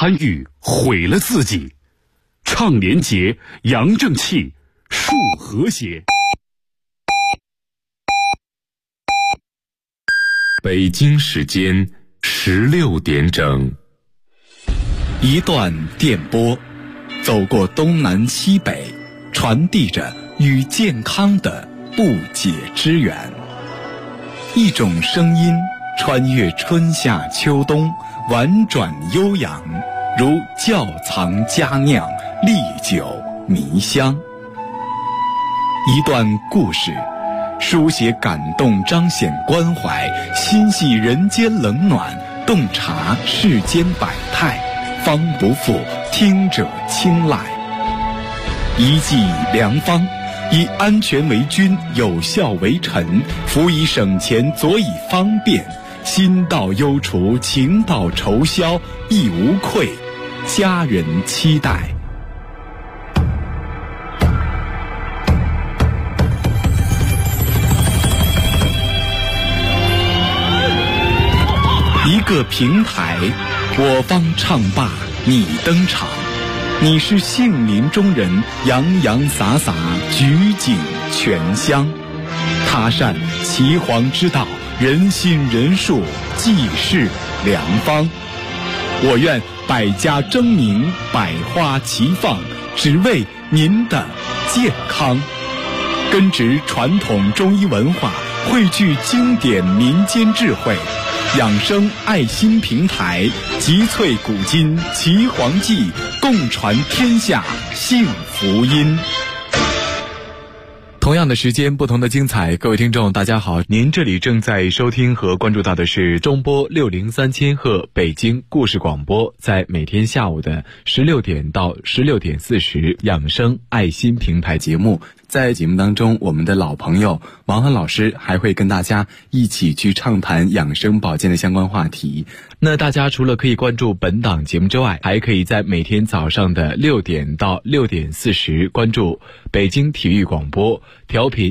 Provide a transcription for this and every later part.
贪欲毁了自己。倡廉洁，扬正气，树和谐。 北京时间16点整。 一段电波，走过东南西北，传递着与健康的不解之缘。一种声音穿越春夏秋冬，婉转悠扬，如窖藏佳酿，历久弥香。一段故事，书写感动，彰显关怀，心系人间冷暖，洞察世间百态，方不负听者青睐。一剂良方，以安全为君，有效为臣，辅以省钱，佐以方便，心到忧除，情到愁消，亦无愧，家人期待。一个平台，我方唱罢你登场，你是杏林中人，洋洋洒洒，举景全香。他善岐黄之道，人心人术，济世良方。我愿百家争鸣，百花齐放，只为您的健康。根植传统中医文化，汇聚经典民间智慧，养生爱心平台，集萃古今，岐黄记，共传天下幸福音。同样的时间，不同的精彩。各位听众大家好，您这里正在收听和关注到的是中波603千赫北京故事广播，在每天下午的16点到16点40养生爱心平台节目。在节目当中，我们的老朋友王涵老师还会跟大家一起去畅谈养生保健的相关话题。那大家除了可以关注本档节目之外，还可以在每天早上的6点到6点40关注北京体育广播调频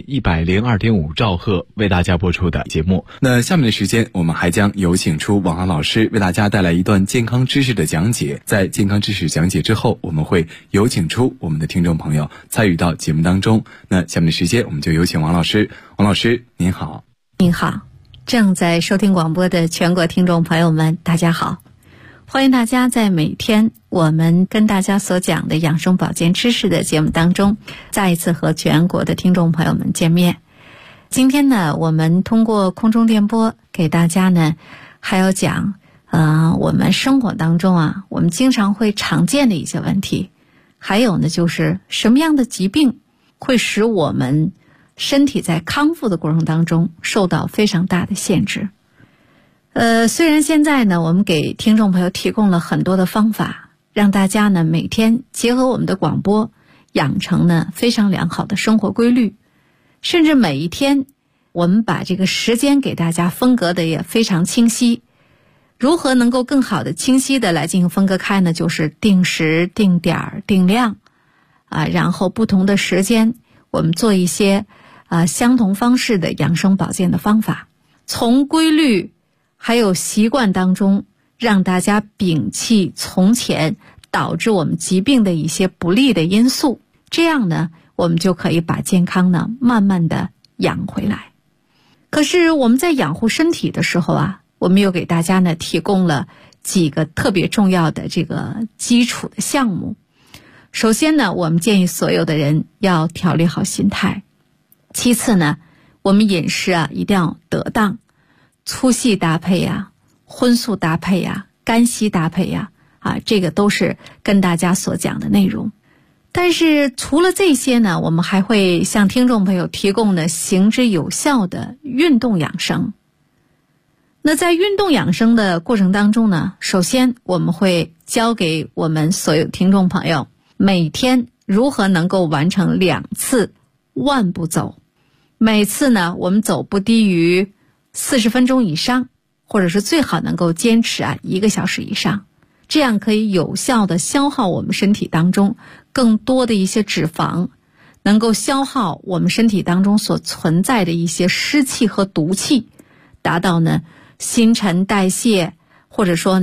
102.5兆赫为大家播出的节目。那下面的时间，我们还将有请出王涵老师为大家带来一段健康知识的讲解。在健康知识讲解之后，我们会有请出我们的听众朋友参与到节目当中。那下面的时间，我们就有请王老师。王老师您好。 您好，正在收听广播的全国听众朋友们大家好，欢迎大家在每天我们跟大家所讲的养生保健知识的节目当中，再一次和全国的听众朋友们见面。今天呢，我们通过空中电波给大家呢还要讲我们生活当中啊，我们经常会常见的一些问题，还有呢就是什么样的疾病会使我们身体在康复的过程当中受到非常大的限制。虽然现在呢，我们给听众朋友提供了很多的方法，让大家呢每天结合我们的广播，养成呢非常良好的生活规律，甚至每一天我们把这个时间给大家分隔的也非常清晰。如何能够更好的清晰的来进行分割开呢？就是定时、定点、定量然后不同的时间我们做一些相同方式的养生保健的方法，从规律还有习惯当中让大家摒弃从前导致我们疾病的一些不利的因素，这样呢我们就可以把健康呢慢慢的养回来。可是我们在养护身体的时候我们又给大家呢提供了几个特别重要的这个基础的项目。首先呢，我们建议所有的人要调理好心态。其次呢，我们饮食一定要得当，粗细搭配荤素搭配干稀搭配这个都是跟大家所讲的内容。但是除了这些呢，我们还会向听众朋友提供的行之有效的运动养生。那在运动养生的过程当中呢，首先我们会教给我们所有听众朋友每天如何能够完成2次万步走，每次呢我们走不低于40分钟以上，或者是最好能够坚持1个小时以上，这样可以有效的消耗我们身体当中更多的一些脂肪，能够消耗我们身体当中所存在的一些湿气和毒气，达到呢新陈代谢，或者说呢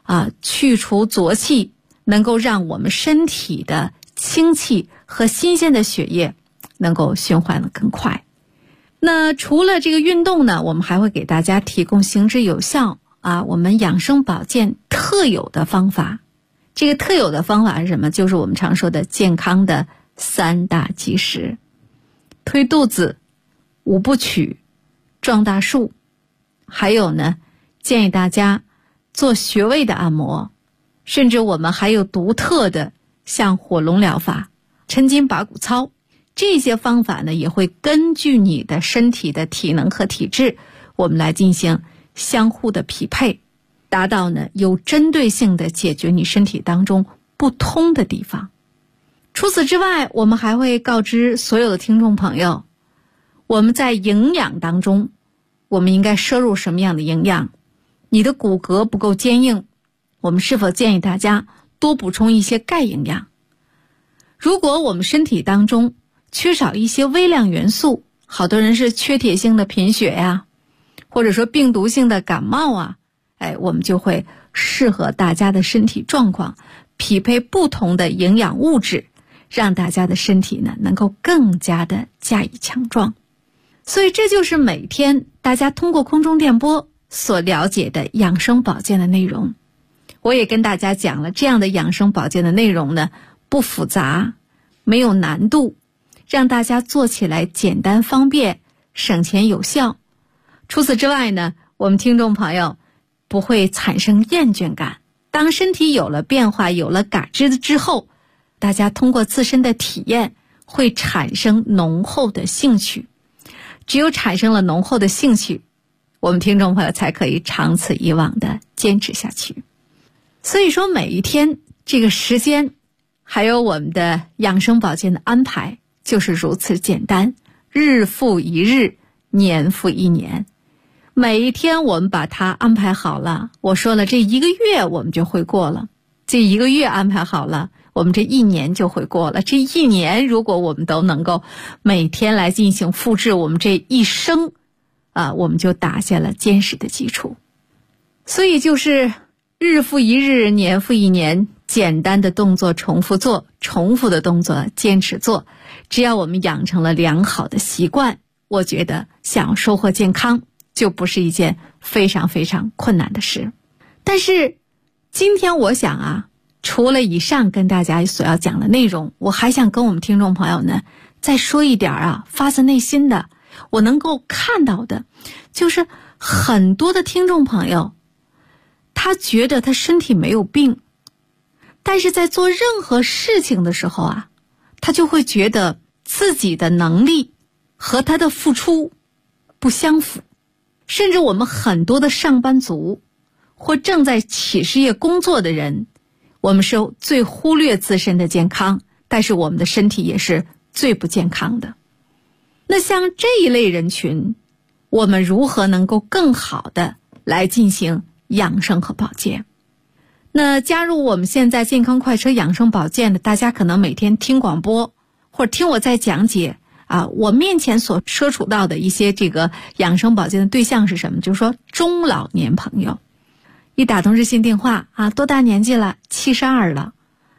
去除浊气，能够让我们身体的清气和新鲜的血液能够循环得更快。那除了这个运动呢，我们还会给大家提供行之有效我们养生保健特有的方法。这个特有的方法是什么？就是我们常说的健康的3大基石：推肚子、5部曲、壮大树。还有呢，建议大家做穴位的按摩，甚至我们还有独特的像火龙疗法、抻筋拔骨操。这些方法呢，也会根据你的身体的体能和体质，我们来进行相互的匹配，达到呢有针对性的解决你身体当中不通的地方。除此之外，我们还会告知所有的听众朋友，我们在营养当中，我们应该摄入什么样的营养？你的骨骼不够坚硬，我们是否建议大家多补充一些钙营养？如果我们身体当中缺少一些微量元素，好多人是缺铁性的贫血呀，或者说病毒性的感冒我们就会适合大家的身体状况，匹配不同的营养物质，让大家的身体呢能够更加的加以强壮。所以这就是每天大家通过空中电波所了解的养生保健的内容。我也跟大家讲了，这样的养生保健的内容呢，不复杂，没有难度，让大家做起来简单方便，省钱有效。除此之外呢，我们听众朋友不会产生厌倦感。当身体有了变化，有了感知之后，大家通过自身的体验会产生浓厚的兴趣。只有产生了浓厚的兴趣，我们听众朋友才可以长此以往的坚持下去。所以说每一天这个时间还有我们的养生保健的安排就是如此简单，日复一日，年复一年。每一天我们把它安排好了，我说了，这1个月我们就会过了，这1个月安排好了，我们这1年就会过了，这1年如果我们都能够每天来进行复制，我们这一生我们就打下了坚实的基础。所以就是日复一日，年复一年，简单的动作重复做，重复的动作坚持做。只要我们养成了良好的习惯，我觉得想要收获健康就不是一件非常非常困难的事。但是今天我想除了以上跟大家所要讲的内容，我还想跟我们听众朋友呢再说一点发自内心的，我能够看到的，就是很多的听众朋友他觉得他身体没有病，但是在做任何事情的时候他就会觉得自己的能力和他的付出不相符。甚至我们很多的上班族或正在企事业工作的人，我们是最忽略自身的健康，但是我们的身体也是最不健康的。那像这一类人群，我们如何能够更好的来进行养生和保健？那加入我们现在健康快车养生保健的，大家可能每天听广播或者听我在讲解我面前所接触到的一些这个养生保健的对象是什么？就是说中老年朋友，一打通热线电话多大年纪了？72了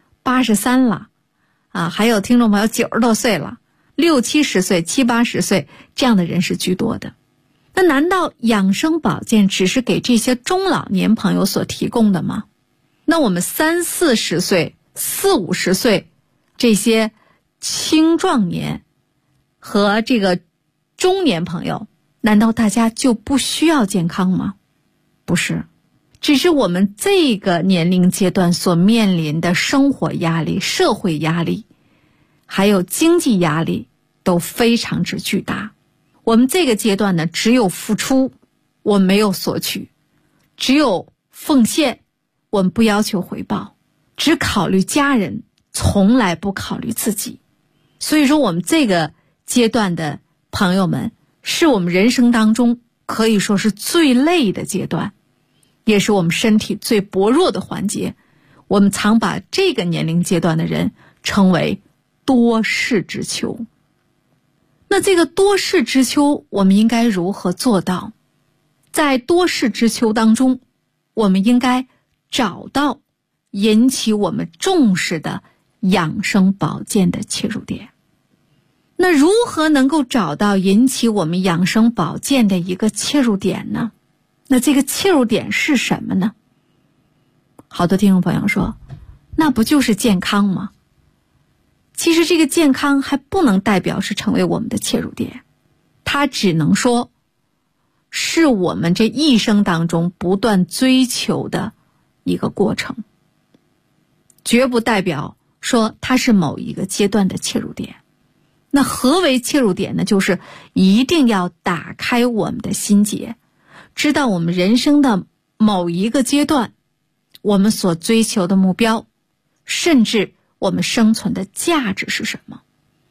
，83了还有听众朋友90多岁了，60、70岁、70、80岁，这样的人是居多的。那难道养生保健只是给这些中老年朋友所提供的吗？那我们30、40岁、40、50岁这些青壮年和这个中年朋友，难道大家就不需要健康吗？不是，只是我们这个年龄阶段所面临的生活压力、社会压力还有经济压力都非常之巨大。我们这个阶段呢，只有付出，我们没有索取；只有奉献，我们不要求回报；只考虑家人，从来不考虑自己。所以说我们这个阶段的朋友们，是我们人生当中可以说是最累的阶段，也是我们身体最薄弱的环节。我们常把这个年龄阶段的人称为多事之秋。那这个多事之秋，我们应该如何做到？在多事之秋当中，我们应该找到引起我们重视的养生保健的切入点。那如何能够找到引起我们养生保健的一个切入点呢？那这个切入点是什么呢？好多听众朋友说，那不就是健康吗？其实这个健康还不能代表是成为我们的切入点，它只能说是我们这一生当中不断追求的一个过程，绝不代表说它是某一个阶段的切入点。那何为切入点呢？就是一定要打开我们的心结，知道我们人生的某一个阶段，我们所追求的目标，甚至我们生存的价值是什么。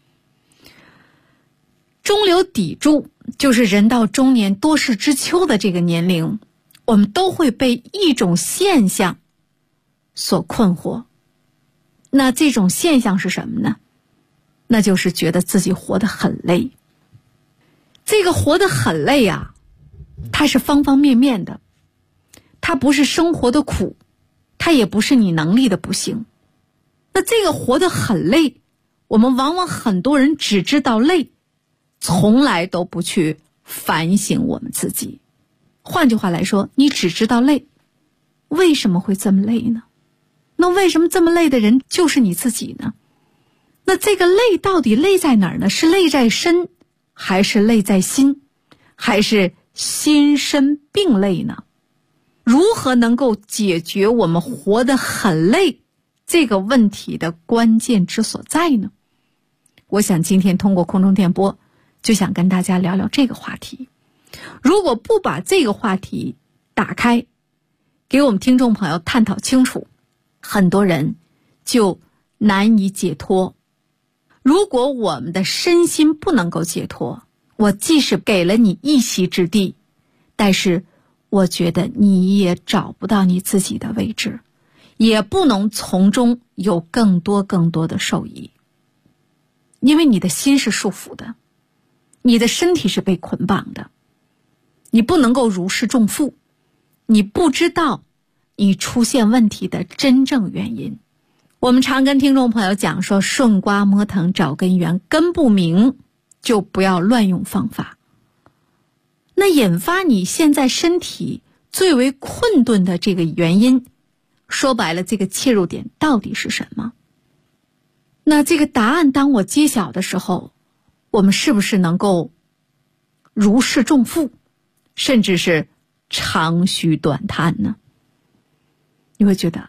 中流砥柱，就是人到中年多事之秋的这个年龄，我们都会被一种现象所困惑。那这种现象是什么呢？那就是觉得自己活得很累。这个活得很累啊，它是方方面面的，它不是生活的苦，它也不是你能力的不行。那这个活得很累，我们往往很多人只知道累，从来都不去反省我们自己。换句话来说，你只知道累，为什么会这么累呢？那为什么这么累的人就是你自己呢？那这个累到底累在哪儿呢？是累在身，还是累在心，还是心身并累呢？如何能够解决我们活得很累这个问题的关键之所在呢？我想今天通过空中电波，就想跟大家聊聊这个话题。如果不把这个话题打开，给我们听众朋友探讨清楚，很多人就难以解脱。如果我们的身心不能够解脱，我即使给了你一席之地，但是我觉得你也找不到你自己的位置，也不能从中有更多的受益。因为你的心是束缚的，你的身体是被捆绑的，你不能够如释重负，你不知道你出现问题的真正原因。我们常跟听众朋友讲说，顺瓜摸藤找根源，根不明就不要乱用方法。那引发你现在身体最为困顿的这个原因，说白了，这个切入点到底是什么？那这个答案当我揭晓的时候，我们是不是能够如释重负，甚至是长吁短叹呢？你会觉得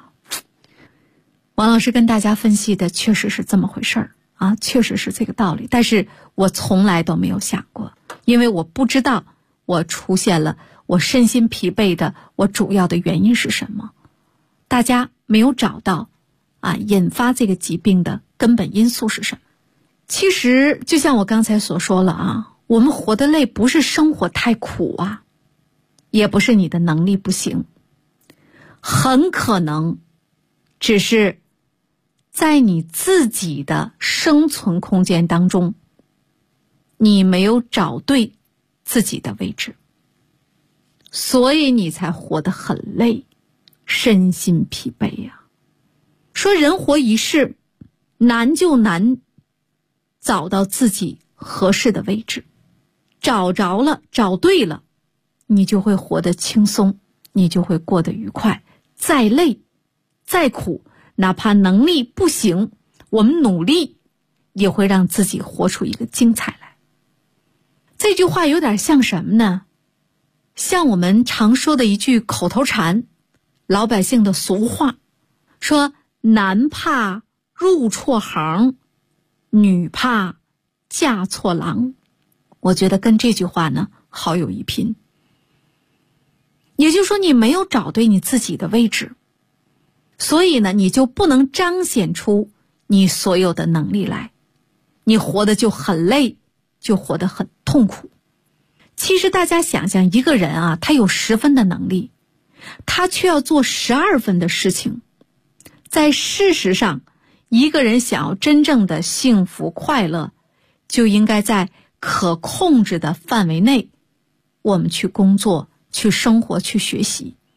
王老师跟大家分析的确实是这么回事儿啊，确实是这个道理，但是我从来都没有想过，因为我不知道我出现了我身心疲惫的我主要的原因是什么。大家没有找到引发这个疾病的根本因素是什么。其实就像我刚才所说了我们活得累不是生活太苦也不是你的能力不行，很可能只是在你自己的生存空间当中，你没有找对自己的位置，所以你才活得很累，身心疲惫呀。说人活一世，难就难找到自己合适的位置，找着了，找对了，你就会活得轻松，你就会过得愉快。再累再苦，哪怕能力不行，我们努力也会让自己活出一个精彩来。这句话有点像什么呢？像我们常说的一句口头禅，老百姓的俗话，说男怕入错行，女怕嫁错郎。我觉得跟这句话呢好有一拼。也就是说，你没有找对你自己的位置，所以呢你就不能彰显出你所有的能力来，你活得就很累，就活得很痛苦。其实大家想想，一个人他有10分的能力，他却要做12分的事情。在事实上，一个人想要真正的幸福快乐，就应该在可控制的范围内，我们去工作，去生活，去学习，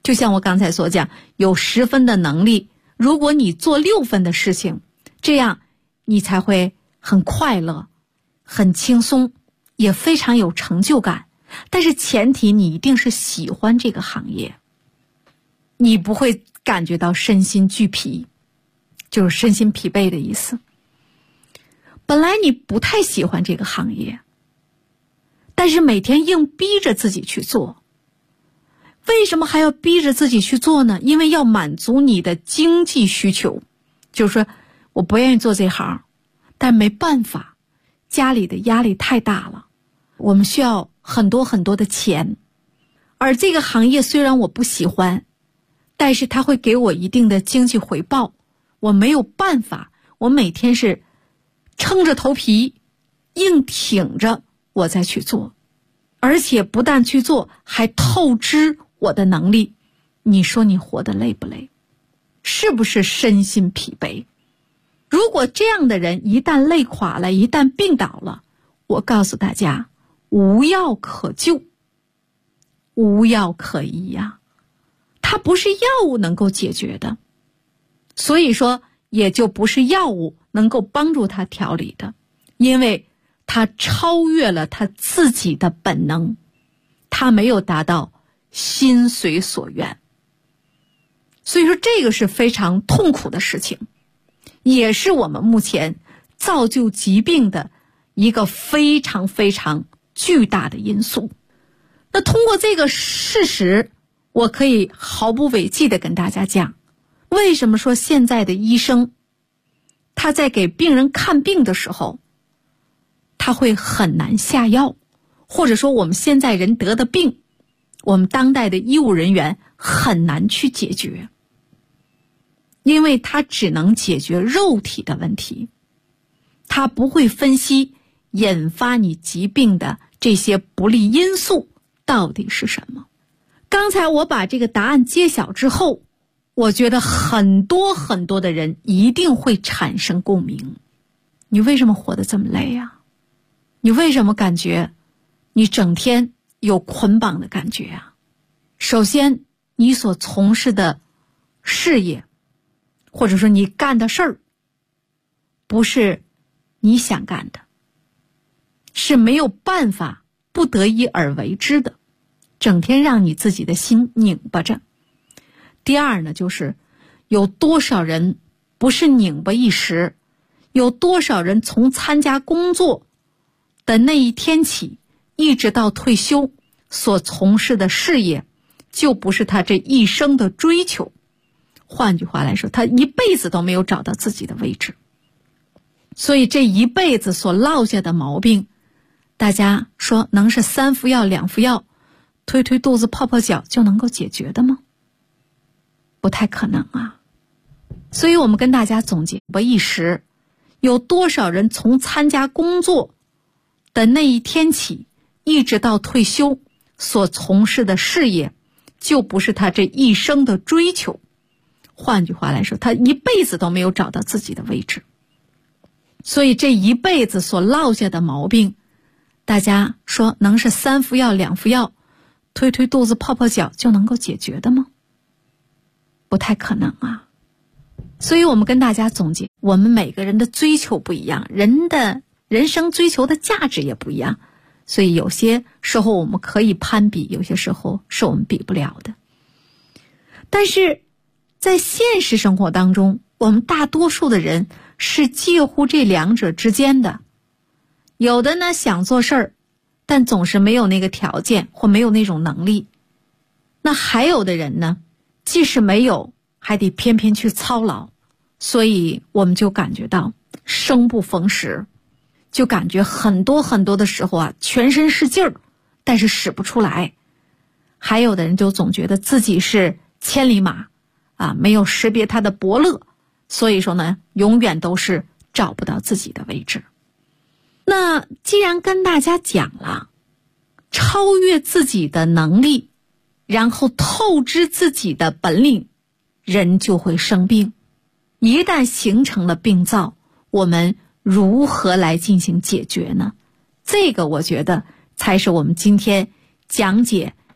就像我刚才所讲，有10分的能力，如果你做6分的事情，这样你才会很快乐，很轻松，也非常有成就感。但是前提你一定是喜欢这个行业，你不会感觉到身心俱疲，就是身心疲惫的意思。本来你不太喜欢这个行业，但是每天硬逼着自己去做。为什么还要逼着自己去做呢？因为要满足你的经济需求。就是说我不愿意做这行，但没办法，家里的压力太大了，我们需要很多很多的钱。而这个行业虽然我不喜欢，但是它会给我一定的经济回报，我没有办法，我每天是撑着头皮硬挺着我再去做，而且不但去做，还透支我的能力。你说你活得累不累？是不是身心疲惫？如果这样的人一旦累垮了，一旦病倒了，我告诉大家，无药可救，无药可医呀，它不是药物能够解决的，所以说也就不是药物能够帮助他调理的，因为他超越了他自己的本能，他没有达到心随所愿。所以说这个是非常痛苦的事情，也是我们目前造就疾病的一个非常非常巨大的因素。那通过这个事实，我可以毫不讳忌地跟大家讲，为什么说现在的医生他在给病人看病的时候，他会很难下药，或者说我们现在人得的病，我们当代的医务人员很难去解决，因为他只能解决肉体的问题，他不会分析引发你疾病的这些不利因素到底是什么。刚才我把这个答案揭晓之后，我觉得很多很多的人一定会产生共鸣。你为什么活得这么累呀？你为什么感觉你整天有捆绑的感觉啊？首先，你所从事的事业，或者说你干的事儿，不是你想干的，是没有办法不得已而为之的，整天让你自己的心拧巴着。第二呢，就是有多少人不是拧巴一时，有多少人从参加工作的那一天起，一直到退休，所从事的事业就不是他这一生的追求。换句话来说，他一辈子都没有找到自己的位置。所以这一辈子所落下的毛病，大家说能是3副药2副药推推肚子泡泡脚就能够解决的吗？不太可能啊。所以我们跟大家总结不一时，有多少人从参加工作的那一天起，一直到退休，所从事的事业就不是他这一生的追求。换句话来说，他一辈子都没有找到自己的位置。所以这一辈子所落下的毛病，大家说能是3副药2副药推推肚子泡泡脚就能够解决的吗？不太可能啊。所以我们跟大家总结，我们每个人的追求不一样，人的人生追求的价值也不一样，所以有些时候我们可以攀比，有些时候是我们比不了的。但是在现实生活当中，我们大多数的人是介乎这两者之间的。有的呢想做事儿，但总是没有那个条件或没有那种能力。那还有的人呢，即使没有，还得偏偏去操劳，所以我们就感觉到生不逢时，就感觉很多很多的时候啊，全身是劲儿，但是使不出来。还有的人就总觉得自己是千里马啊，没有识别他的伯乐，所以说呢，永远都是找不到自己的位置。那既然跟大家讲了，超越自己的能力，然后透支自己的本领，人就会生病。一旦形成了病灶，我们如何来进行解决呢？这个我觉得才是我们今天讲解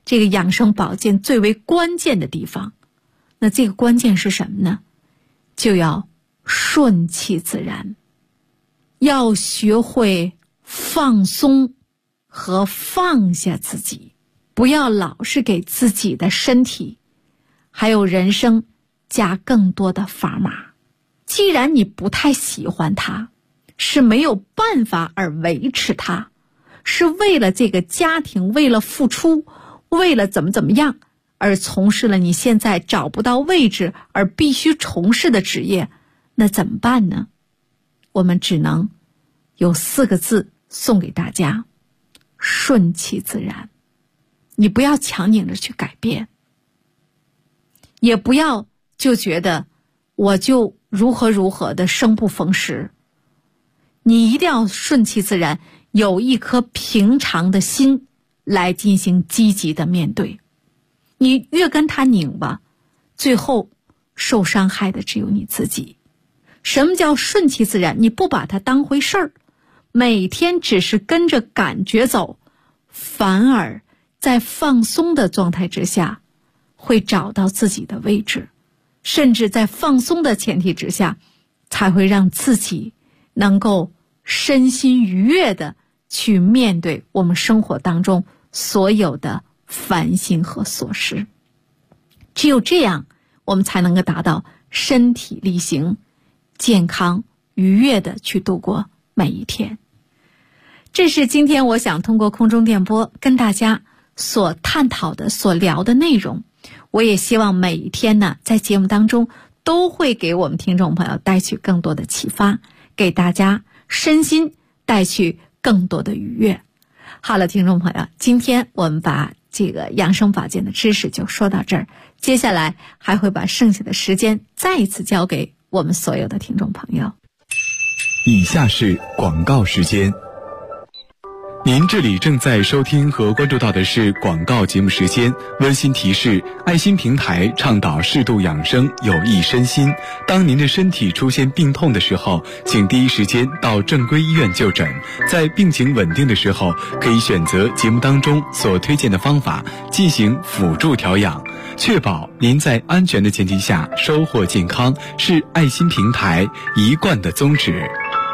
这个养生保健最为关键的地方。那这个关键是什么呢？就要顺其自然，要学会放松和放下自己，不要老是给自己的身体还有人生加更多的砝码。既然你不太喜欢它，是没有办法而维持它，是为了这个家庭，为了付出，为了怎么样而从事了你现在找不到位置而必须从事的职业，那怎么办呢？我们只能有4个字送给大家：顺其自然。你不要强拧着去改变，也不要就觉得我就如何的生不逢时。你一定要顺其自然，有一颗平常的心来进行积极的面对。你越跟他拧吧，最后受伤害的只有你自己。什么叫顺其自然？你不把它当回事儿，每天只是跟着感觉走，反而在放松的状态之下会找到自己的位置，甚至在放松的前提之下才会让自己能够身心愉悦的去面对我们生活当中所有的烦心和琐事。只有这样，我们才能够达到身体力行、健康愉悦的去度过每一天。这是今天我想通过空中电波跟大家所探讨的、所聊的内容。我也希望每一天呢，在节目当中都会给我们听众朋友带去更多的启发，给大家身心带去更多的愉悦。好了，听众朋友，今天我们把这个养生保健的知识就说到这儿，接下来还会把剩下的时间再一次交给我们所有的听众朋友。 以下是广告时间。您这里正在收听和关注到的是广告节目时间。温馨提示：爱心平台倡导适度养生，有益身心。当您的身体出现病痛的时候，请第一时间到正规医院就诊。在病情稳定的时候，可以选择节目当中所推荐的方法进行辅助调养，确保您在安全的前提下收获健康，是爱心平台一贯的宗旨。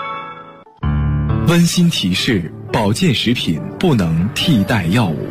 温馨提示：保健食品不能替代药物。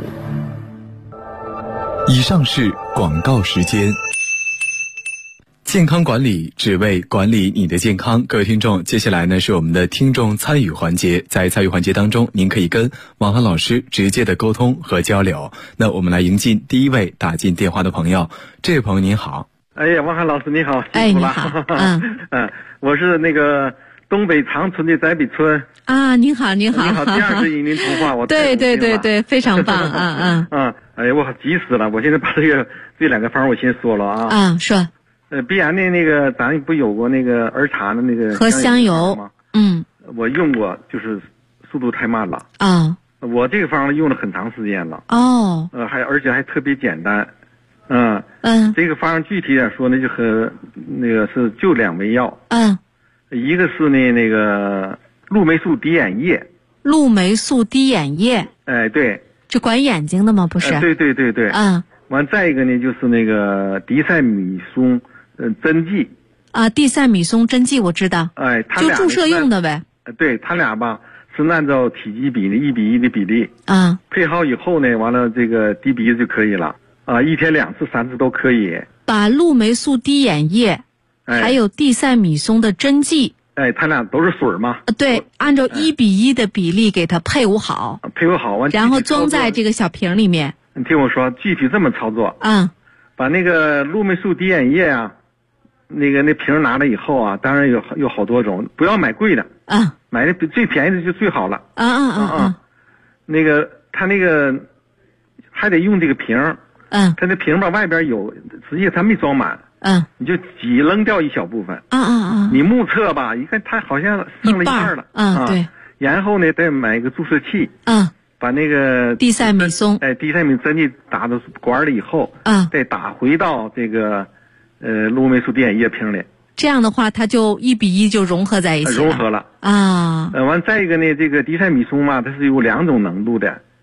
以上是广告时间。健康管理只为管理你的健康。各位听众，接下来呢是我们的听众参与环节。在参与环节当中，您可以跟王涵老师直接的沟通和交流。那我们来迎进第一位打进电话的朋友。这位朋友您好。 哎呀，王涵老师你好。 哎，你好。 我是那个东北长春的翟北村啊，您好，您好， 你好，第20与您通话，我对，非常棒啊！ 哎呀，我急死了，我现在把这2个方我先说了啊。 说。 必然的那个，咱不有过那个儿茶的那个和香油吗？ 我用过，就是速度太慢了啊。 我这个方用了很长时间了哦。 而且还特别简单。这个方具体点说呢，就和那个是就2味药。一个是那个鹿霉素滴眼液。 鹿霉素滴眼液。 哎，对。 这管眼睛的吗？不是。 对。完再一个呢，就是那个地塞米松针剂。 地塞米松针剂我知道。 哎，它就注射用的呗。 对，它俩吧是按照体积比例1比1的比例。配好以后呢，完了这个滴鼻子就可以了。1天2次、3次都可以。把鹿霉素滴眼液。还有地塞米松的针剂， 它俩都是水嘛。 对，按照1比1的比例给它配伍好，完，然后装在这个小瓶里面。 你听我说，具体这么操作。把那个鹿霉素滴眼液啊，那瓶拿来以后啊，当然有好多种，不要买贵的。买的最便宜的就最好了。那个它那个还得用这个瓶。它那瓶吧外边有，实际它没装满。你就挤扔掉一小部分。你目测吧，一看它好像剩了一半了。 对。 然后呢，再买一个注射器。把那个地塞米松， 地塞米针剂打到管里以后，再打回到这个鹿霉素滴眼液瓶里。 这样的话，它就1比1就融合在一起了。 融合了。完再一个呢，这个地塞米松嘛，它是有2种浓度的。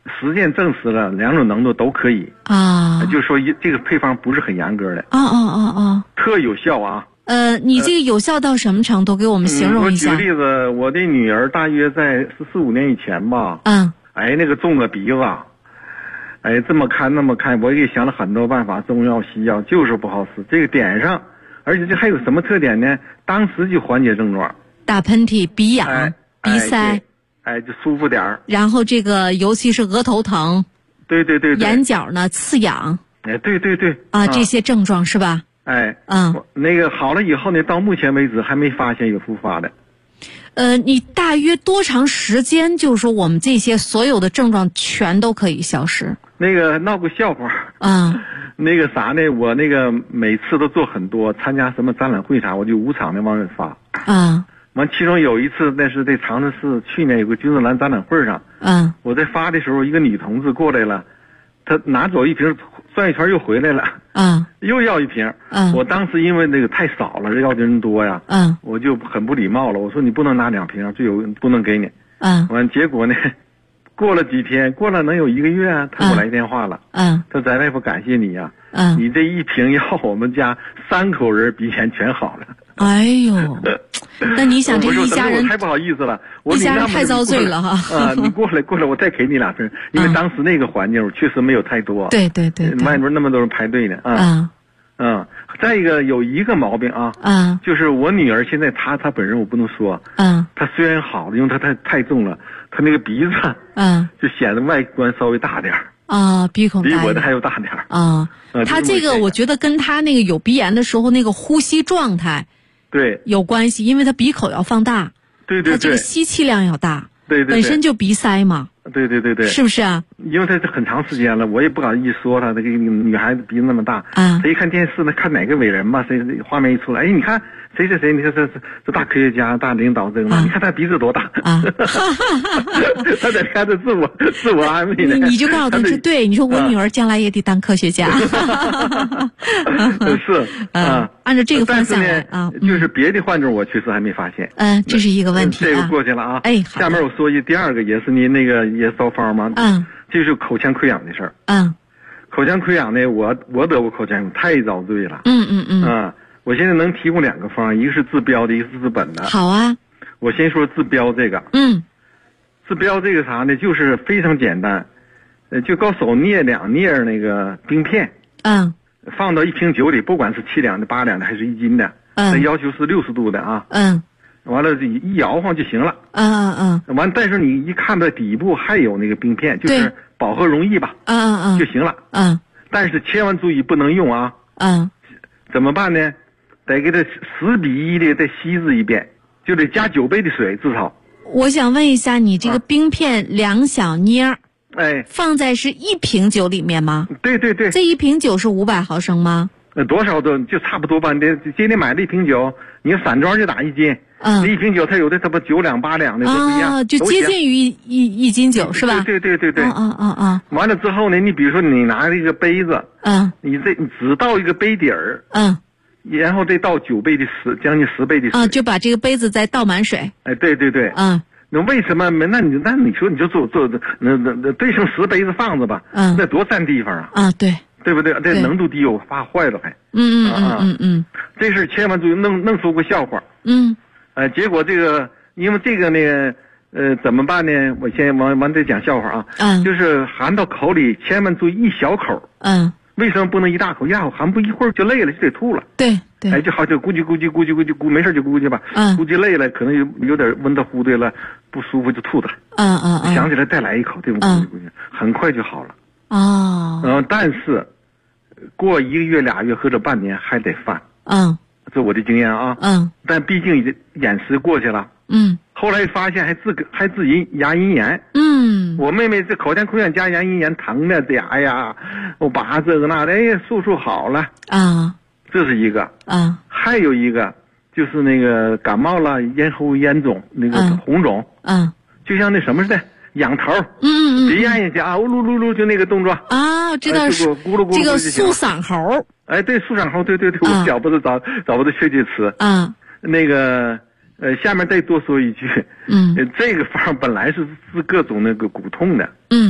实践证实了两种浓度都可以啊，就是说这个配方不是很严格的特有效啊。 你这个有效到什么程度？给我们形容一下。 我举个例子，我的女儿大约在14-15年以前吧，那个种个鼻子，这么看那么看，我也想了很多办法，中药西药就是不好使。这个点上，而且这还有什么特点呢？当时就缓解症状， 打喷嚏、鼻痒、鼻塞， 就舒服点儿。 然后这个尤其是额头疼， 对， 眼角呢刺痒， 对这些症状是吧？ 那个好了以后呢，到目前为止还没发现有复发的。 你大约多长时间，就是说我们这些所有的症状全都可以消失？ 那个闹个笑话那个啥呢，我那个每次都做很多，参加什么展览会啥，我就无偿的往外发完其中有一次，那是在长春市去年有个君子兰展览会上我在发的时候，一个女同志过来了，她拿走一瓶，转一圈又回来了又要一瓶我当时因为那个太少了，要的人多呀我就很不礼貌了，我说你不能拿2瓶，最有不能给你完结果呢，过了几天，过了能有1个月他给我来电话了他说翟大夫感谢你呀你这一瓶药我们家3口人鼻炎全好了。 哎呦，那你想这一家人太不好意思了， 一家人太遭罪了哈你过来我再给你2瓶因为当时那个环境确实没有太多对外边那么多人排队呢再一个有一个毛病就是我女儿现在她本人我不能说她虽然好因为她太重了，她那个鼻子就显得外观稍微大点鼻孔大比我的还要大点她这个我觉得跟她那个有鼻炎的时候那个呼吸状态对有关系，因为她鼻口要放大， 对她这个吸气量要大， 对本身就鼻塞嘛， 对， 是不是啊？ 因为他很长时间了，我也不敢一说他那个女孩子鼻子那么大他一看电视呢，看哪个伟人嘛，谁画面一出来，你看谁，你看这大科学家、大领导这个你看他鼻子多大他在看着自我安慰呢。 你就告诉他说，对，你说我女儿将来也得当科学家是按照这个方向来就是别的患者我确实还没发现这是一个问题这个过去了好， 下面我说一第2个也是您那个也烧方吗就是口腔溃疡的事儿口腔溃疡呢我得过口腔溃疡太遭罪了我现在能提供2个方，一个是治标的，一个是治本的。 好啊， 我先说治标这个治标这个啥呢，就是非常简单就高手捏2捏那个冰片放到1瓶酒里，不管是7两的、8两的还是1斤的那要求是60度的完了一摇晃就行了完但是你一看到底部还有那个冰片，就是饱和溶液吧就行了但是千万注意不能用怎么办呢？得给它10比1的再稀释一遍，就得加9杯的水至少。 我想问一下，你这个冰片2小捏放在是1瓶酒里面吗？ 对，这 1瓶酒是500毫升吗？ 多少都就差不多吧。你今天买了1瓶酒，你散装就打1斤那1瓶酒它有的它不9两8两的都不一样就接近于一斤酒是吧？ 对完了之后呢，你比如说你拿了一个杯子你只倒一个杯底儿然后再倒9杯的将近10杯的水就把这个杯子再倒满水对那为什么那你说你就做那兑成10杯子放着吧那多占地方对不对？这浓度低我怕坏了还这事千万注意，弄出个笑话结果这个因为这个呢怎么办呢？我先往这讲笑话就是含到口里千万注意1小口为什么不能1大口？含不一会儿就累了，就得吐了。 对， 就好像咕叽，没事就咕叽吧。咕叽累了，可能有点温的乎对了，不舒服就吐的。想起来再来一口，对不？很快就好了。但是过1个月、2月或者半年还得犯。这我的经验但毕竟眼食过去了。后来发现还治牙龈炎。我妹妹这口腔溃疡加牙龈炎疼的呀呀，我拔这个那的，速好了这是一个还有一个就是那个感冒了，咽喉咽肿那个红肿就像那什么似的仰头别咽下去噜噜就那个动作知道是咕噜这个漱嗓喉对漱嗓喉对我找不到确切词那个下面再多说一句这个方本来是治各种那个骨痛的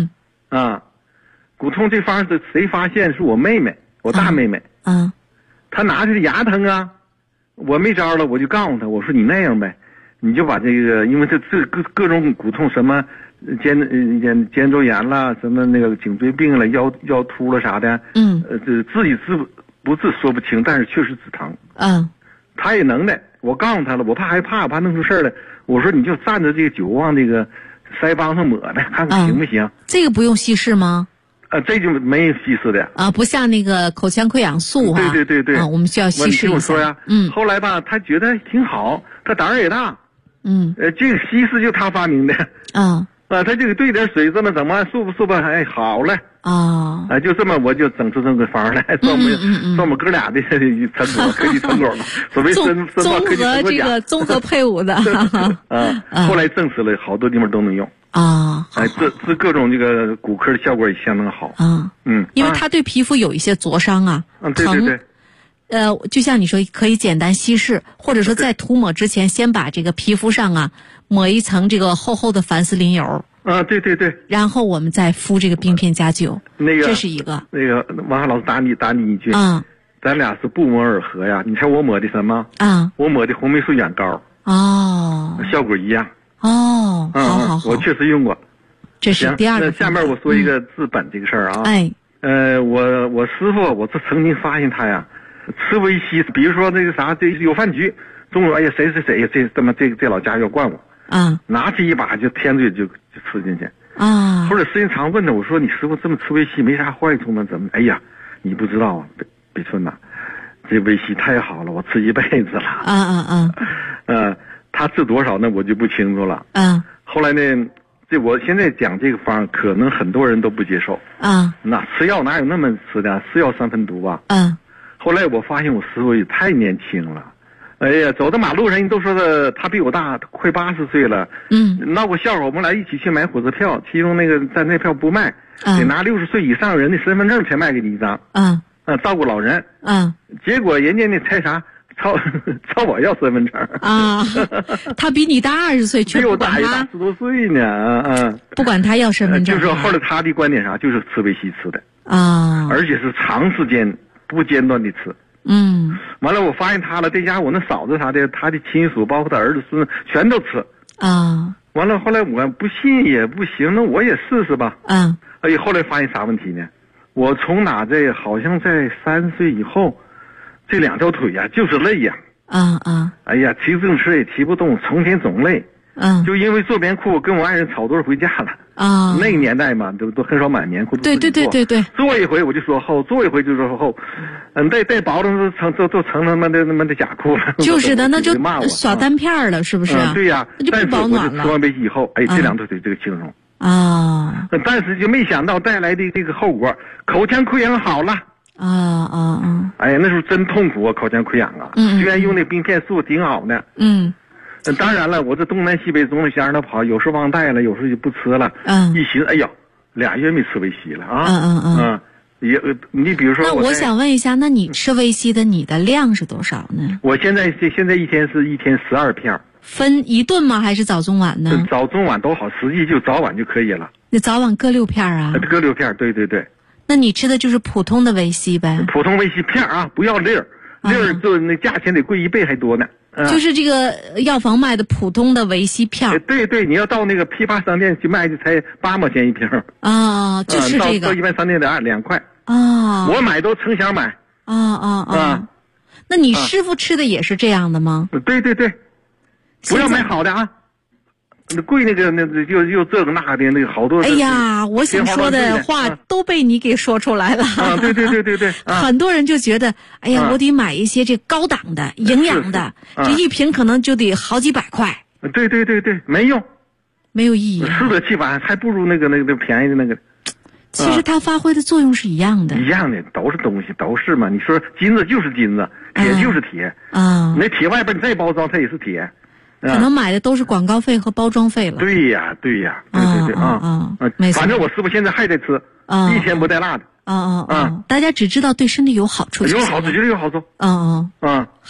啊，骨痛这方是谁发现？是我妹妹，我大妹妹。她拿着牙疼啊，我没招了，我就告诉她，我说你那样呗，你就把这个，因为这各种骨痛，什么肩周炎啦，什么那个颈椎病了，腰突了啥的，这自己治不治说不清，但是确实止疼。她也能的，我告诉她了，我怕害怕，我怕弄出事儿来。我说你就蘸着这个酒往这个腮帮上抹的，看看行不行？ 这个不用稀释吗？ 这就没有稀释的不像那个口腔溃疡素哈。 对我们需要稀释一下。 你听我说呀，后来吧，他觉得挺好，他胆儿也大，这个稀释就他发明的，他这个兑点水这么整嘛，舒服，哎，好了。就这么我就整出这个方来，算我们哥俩的成果，科技成果嘛。所谓综合配伍的。 后来证实了，好多地方都能用。这各种这个骨科的效果也相当好。 因为它对皮肤有一些灼伤啊， 对。 就像你说，可以简单稀释，或者说在涂抹之前，先把这个皮肤上啊抹一层这个厚厚的凡士林油。 对。 然后我们再敷这个冰片加灸。这是一个。 那个王海老师打你一句。咱俩是不谋而合呀。你猜我抹的什么？我抹的红霉素眼膏。效果一样。好，我确实用过。 这是第二个。 那下面我说一个治本这个事儿啊。我师傅，我这曾经发现他呀，吃维 C， 比如说那个啥，这有饭局，中午哎呀谁这老家要惯我，拿起一把就添嘴就吃进去。后来时间长问他，我说你师傅这么吃维 C 没啥坏处吗？怎么？哎呀，你不知道啊，北村呐，这维 C 太好了，我吃一辈子了。他治多少呢？我就不清楚了。后来呢，我现在讲这个方，可能很多人都不接受。那吃药哪有那么吃的？是药三分毒吧？后来我发现我师傅也太年轻了。哎呀，走到马路上人都说他比我大，快80岁了。闹过笑话，我们俩一起去买火车票，其中那个在那票不卖，得拿60岁以上人的身份证才卖给你一张。照顾老人。结果人家那猜啥？朝我要身份证。 他比你大20岁， 比我大10多岁呢。 不管他要身份证。 就是后来他的观点啥，就是吃维 C 吃的。而且是长时间不间断的吃。完了我发现他了，这家我那嫂子啥的，他的亲属包括他儿子孙子全都吃。完了后来我不信也不行，那我也试试吧。后来发现啥问题呢？我从好像在3岁以后，这2条腿呀就是累呀。哎呀，骑自行车也骑不动，成天总累。就因为做棉裤，跟我爱人吵多回家了。那个年代嘛，都很少买棉裤。 对。 做一回我就说厚，做一回就说厚。带薄的都成他妈的假裤了。 就是的，那就耍单片了，是不是？ 对呀。 那就不保暖了。 吃完维 C 以后，这2条腿这个轻松。但是就没想到带来的这个后果，口腔溃疡好了。哎呀，那时候真痛苦啊，口腔溃疡啊。虽然用那冰片素挺好的。当然了，我这东南西北总得想着跑，有时候忘带了，有时候就不吃了。一寻思，哎呀，2月没吃维 C 了啊。你比如说， 那我想问一下，那你吃维 C 的你的量是多少呢？ 我现在一天是一天12片。 分一顿吗？还是早中晚呢？ 早中晚都好，实际就早晚就可以了。 那早晚各6片啊？ 各6片，对。 那你吃的就是普通的维 C 呗？ 普通维 C 片啊，不要粒儿，粒儿就那价钱得贵1倍还多呢。 就是这个药房卖的普通的维 C 片。 对，你要到那个批发商店去卖，就才8毛钱一瓶。 就是这个。 到一般商店得2块。我买都成箱买。 那你师傅吃的也是这样的吗？ 对。不要买好的啊。贵那个又这个那个的那个好多。 哎呀，我想说的话都被你给说出来了。 对。 很多人就觉得，哎呀，我得买一些这高档的、营养的，这一瓶可能就得好几百块。 对，没用， 没有意义。 适得其反，还不如那个便宜的那个。 其实它发挥的作用是一样的。 一样的，都是东西，都是嘛。你说金子就是金子，铁就是铁。那铁外边你再包装，它也是铁。 可能买的都是广告费和包装费了。 对呀，对没错。 反正我师傅现在还在吃，一天不带落的。 大家只知道对身体有好处。 有好处，绝对有好处。 好。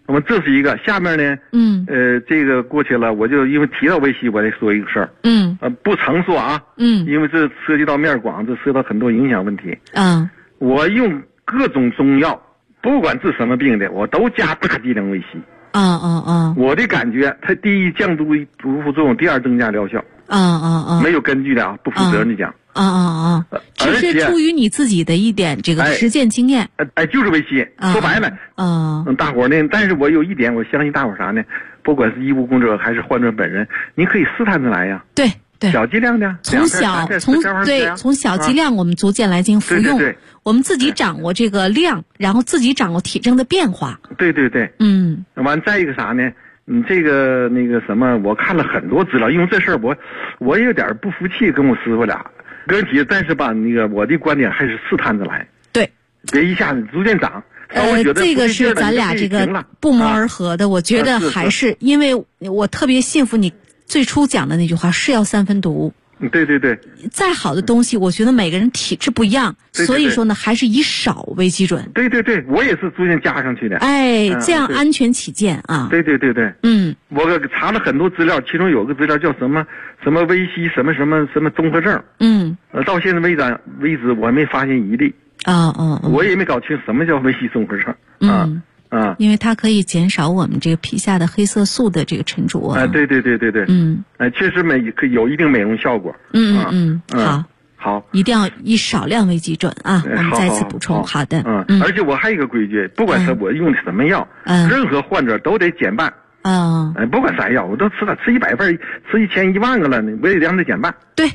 那么这是一个，下面呢，这个过去了，我就因为提到维 C， 我得说一个事儿，不常说啊，因为这涉及到面广，这涉及到很多影响问题，我用各种中药，不管治什么病的，我都加大剂量维 C，我的感觉，它第一降毒不副作用，第二增加疗效，没有根据的啊，不负责任的讲。 这是出于你自己的一点这个实践经验。 就是维 C，说白了，大伙儿呢，但是我有一点，我相信大伙儿啥呢？不管是医务工作者还是患者本人，你可以试探着来呀。 对， 小剂量的， 从小剂量我们逐渐来进行服用，我们自己掌握这个量，然后自己掌握体征的变化。 对，完再一个啥呢？这个那个什么，我看了很多资料，因为这事儿我也有点不服气，跟我师傅俩个人提，但是吧，那个我的观点还是试探着来， 对， 别一下子逐渐长。 这个是咱俩这个不谋而合的，我觉得还是因为我特别信服你最初讲的那句话，是药三分毒。 对， 再好的东西，我觉得每个人体质不一样，所以说呢，还是以少为基准。 对，我也是逐渐加上去的。 这样安全起见啊。 对。我查了很多资料，其中有个资料叫什么维 C 什么综合症。到现在为止我没发现一例。我也没搞清什么叫维 C 综合症。 因为它可以减少我们这个皮下的黑色素的这个沉着。 对。确实有一定美容效果。好， 一定要以少量为基准啊。我们再次补充，好的。 而且我还有一个规矩，不管是我用的什么药，任何患者都得减半。不管啥药，我都吃100份，吃1000、10000个了，我也让它减半。 对。